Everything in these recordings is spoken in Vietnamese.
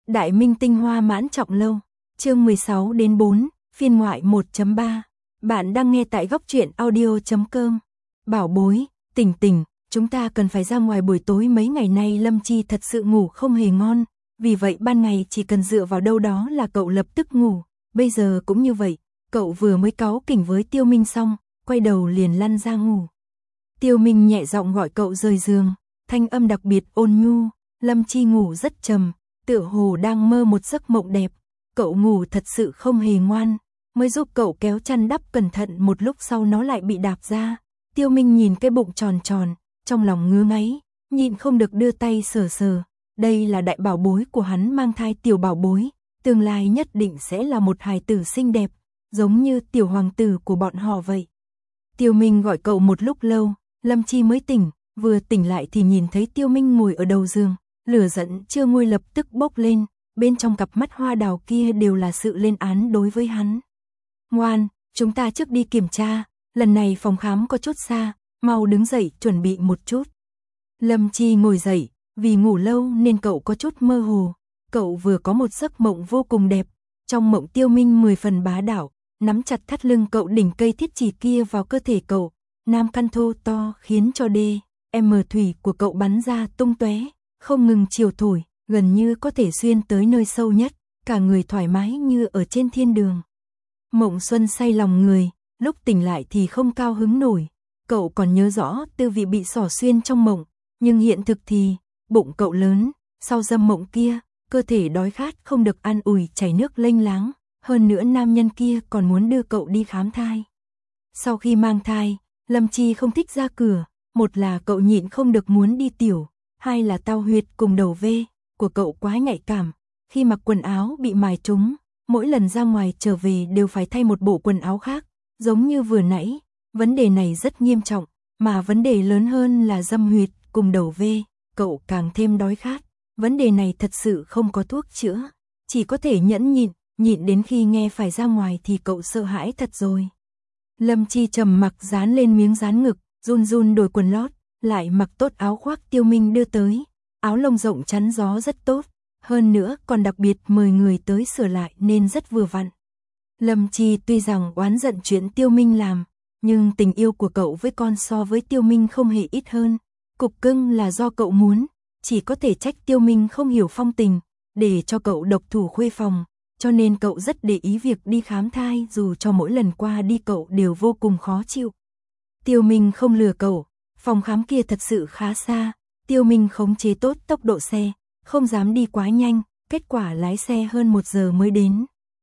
Đại minh tinh hoa mãn trọng lâu, chương 16 đến 4, phiên ngoại 1.3. Bạn đang nghe tại góc truyện audio.com. Bảo bối, tỉnh tỉnh, chúng ta cần phải ra ngoài buổi tối, mấy ngày nay Lâm Chi thật sự ngủ không hề ngon, vì vậy ban ngày chỉ cần dựa vào đâu đó là cậu lập tức ngủ, bây giờ cũng như vậy, cậu vừa mới cáu kỉnh với Tiêu Minh xong, quay đầu liền lăn ra ngủ. Tiêu Minh nhẹ giọng gọi cậu rời giường, thanh âm đặc biệt ôn nhu. Lâm Chi ngủ rất trầm, tựa hồ đang mơ một giấc mộng đẹp, cậu ngủ thật sự không hề ngoan, mới giúp cậu kéo chăn đắp cẩn thận, một lúc sau nó lại bị đạp ra. Tiêu Minh nhìn cái bụng tròn tròn, trong lòng ngứa ngáy, nhịn không được đưa tay sờ sờ, đây là đại bảo bối của hắn, mang thai tiểu bảo bối, tương lai nhất định sẽ là một hài tử xinh đẹp, giống như tiểu hoàng tử của bọn họ vậy. Tiêu Minh gọi cậu một lúc lâu, Lâm Chi mới tỉnh, vừa tỉnh lại thì nhìn thấy Tiêu Minh ngồi ở đầu giường. Lửa giận chưa nguôi lập tức bốc lên, bên trong cặp mắt hoa đào kia đều là sự lên án đối với hắn. Ngoan, chúng ta trước đi kiểm tra, lần này phòng khám có chút xa, mau đứng dậy chuẩn bị một chút. Lâm Chi ngồi dậy, vì ngủ lâu nên cậu có chút mơ hồ, cậu vừa có một giấc mộng vô cùng đẹp, trong mộng Tiêu Minh 10 phần bá đạo, nắm chặt thắt lưng cậu, đỉnh cây thiết chỉ kia vào cơ thể cậu, nam căn thô to khiến cho DM thủy của cậu bắn ra tung tóe. Không ngừng chiều thổi, gần như có thể xuyên tới nơi sâu nhất, cả người thoải mái như ở trên thiên đường. Mộng xuân say lòng người, lúc tỉnh lại thì không cao hứng nổi, cậu còn nhớ rõ tư vị bị xỏ xuyên trong mộng, nhưng hiện thực thì, bụng cậu lớn, sau dâm mộng kia, cơ thể đói khát không được an ủi, chảy nước lênh láng, hơn nữa nam nhân kia còn muốn đưa cậu đi khám thai. Sau khi mang thai, Lâm Chi không thích ra cửa, một là cậu nhịn không được muốn đi tiểu, hai là tao huyệt cùng đầu vê của cậu quá nhạy cảm, khi mặc quần áo bị mài trúng, mỗi lần ra ngoài trở về đều phải thay một bộ quần áo khác, giống như vừa nãy, vấn đề này rất nghiêm trọng, mà vấn đề lớn hơn là dâm huyệt cùng đầu vê, cậu càng thêm đói khát, vấn đề này thật sự không có thuốc chữa, chỉ có thể nhẫn nhịn đến khi nghe phải ra ngoài thì cậu sợ hãi thật rồi. Lâm Chi trầm mặc dán lên miếng dán ngực, run run đổi quần lót, lại mặc tốt áo khoác Tiêu Minh đưa tới, áo lông rộng chắn gió rất tốt, hơn nữa còn đặc biệt mời người tới sửa lại nên rất vừa vặn. Lâm Chi tuy rằng oán giận chuyện Tiêu Minh làm, nhưng tình yêu của cậu với con so với Tiêu Minh không hề ít hơn, cục cưng là do cậu muốn, chỉ có thể trách Tiêu Minh không hiểu phong tình, để cho cậu độc thủ khuê phòng, cho nên cậu rất để ý việc đi khám thai, dù cho mỗi lần qua đi cậu đều vô cùng khó chịu. Tiêu Minh không lừa cậu. Phòng khám kia thật sự khá xa, Tiêu Minh khống chế tốt tốc độ xe, không dám đi quá nhanh, kết quả lái xe hơn 1 giờ mới đến.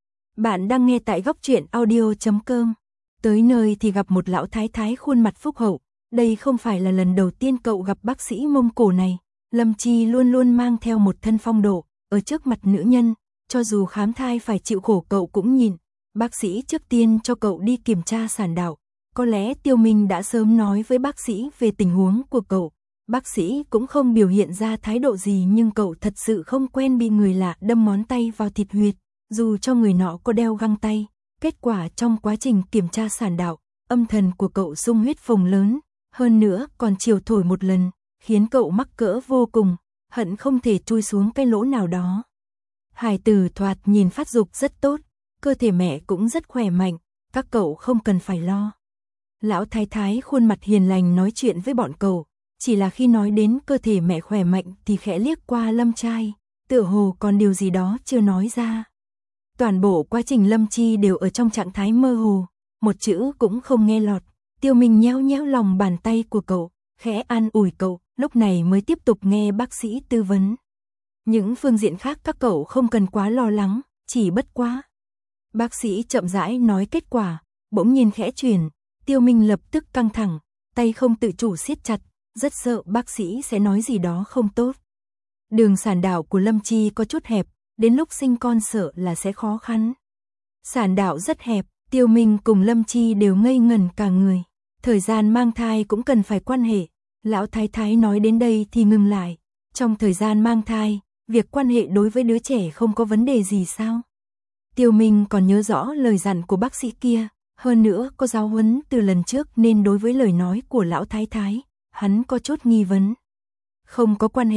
Bạn đang nghe tại góc truyện audio.com. Tới nơi thì gặp một lão thái thái khuôn mặt phúc hậu, đây không phải là lần đầu tiên cậu gặp bác sĩ Mông Cổ này, Lâm Chi luôn luôn mang theo một thân phong độ, ở trước mặt nữ nhân, cho dù khám thai phải chịu khổ cậu cũng nhìn, bác sĩ trước tiên cho cậu đi kiểm tra sản đạo. Có lẽ Tiêu Minh đã sớm nói với bác sĩ về tình huống của cậu, bác sĩ cũng không biểu hiện ra thái độ gì, nhưng cậu thật sự không quen bị người lạ đâm ngón tay vào thịt huyệt, dù cho người nọ có đeo găng tay. Kết quả trong quá trình kiểm tra sản đạo, âm thần của cậu sung huyết phồng lớn, hơn nữa còn chiều thổi một lần, khiến cậu mắc cỡ vô cùng, hận không thể chui xuống cái lỗ nào đó. Hài tử thoạt nhìn phát dục rất tốt, cơ thể mẹ cũng rất khỏe mạnh, các cậu không cần phải lo. Lão thái thái khuôn mặt hiền lành nói chuyện với bọn cậu, chỉ là khi nói đến cơ thể mẹ khỏe mạnh thì khẽ liếc qua Lâm Trai, tựa hồ còn điều gì đó chưa nói ra. Toàn bộ quá trình Lâm Chi đều ở trong trạng thái mơ hồ, một chữ cũng không nghe lọt. Tiêu Minh nhéo nhéo lòng bàn tay của cậu, khẽ an ủi cậu, lúc này mới tiếp tục nghe bác sĩ tư vấn. Những phương diện khác các cậu không cần quá lo lắng, chỉ bất quá. Bác sĩ chậm rãi nói kết quả, bỗng nhiên khẽ chuyển. Tiêu Minh lập tức căng thẳng, tay không tự chủ siết chặt, rất sợ bác sĩ sẽ nói gì đó không tốt. Đường sản đạo của Lâm Chi có chút hẹp, đến lúc sinh con sợ là sẽ khó khăn. Sản đạo rất hẹp, Tiêu Minh cùng Lâm Chi đều ngây ngẩn cả người. Thời gian mang thai cũng cần phải quan hệ. Lão thái thái nói đến đây thì ngừng lại. Trong thời gian mang thai, việc quan hệ đối với đứa trẻ không có vấn đề gì sao? Tiêu Minh còn nhớ rõ lời dặn của bác sĩ kia. Hơn nữa có giáo huấn từ lần trước nên đối với lời nói của lão thái thái, hắn có chút nghi vấn. Không có quan hệ,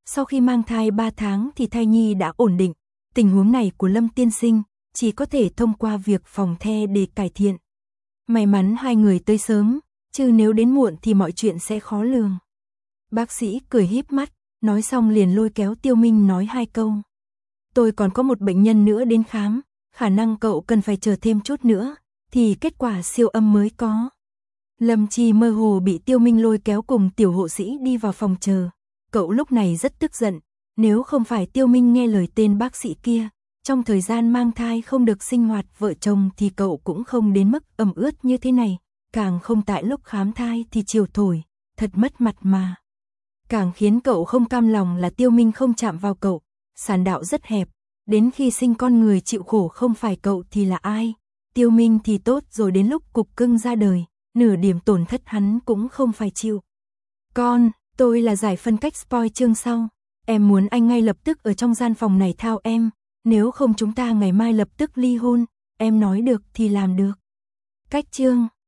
Sau khi mang thai 3 tháng thì thai nhi đã ổn định. Tình huống này của Lâm tiên sinh chỉ có thể thông qua việc phòng the để cải thiện. May mắn hai người tới sớm, chứ nếu đến muộn thì mọi chuyện sẽ khó lường. Bác sĩ cười híp mắt, nói xong liền lôi kéo Tiêu Minh nói 2 câu. Tôi còn có một bệnh nhân nữa đến khám, khả năng cậu cần phải chờ thêm chút nữa, thì kết quả siêu âm mới có. Lâm Chi mơ hồ bị Tiêu Minh lôi kéo cùng tiểu hộ sĩ đi vào phòng chờ. Cậu lúc này rất tức giận, nếu không phải Tiêu Minh nghe lời tên bác sĩ kia, trong thời gian mang thai không được sinh hoạt vợ chồng thì cậu cũng không đến mức ẩm ướt như thế này, càng không tại lúc khám thai thì chiều thổi, thật mất mặt mà. Càng khiến cậu không cam lòng là Tiêu Minh không chạm vào cậu, sản đạo rất hẹp, đến khi sinh con người chịu khổ không phải cậu thì là ai? Tiêu Minh thì tốt rồi, đến lúc cục cưng ra đời, nửa điểm tổn thất hắn cũng không phải chịu. Con, tôi là giải phân cách spoil chương sau, em muốn anh ngay lập tức ở trong gian phòng này thao em, nếu không chúng ta ngày mai lập tức ly hôn, em nói được thì làm được. Cách chương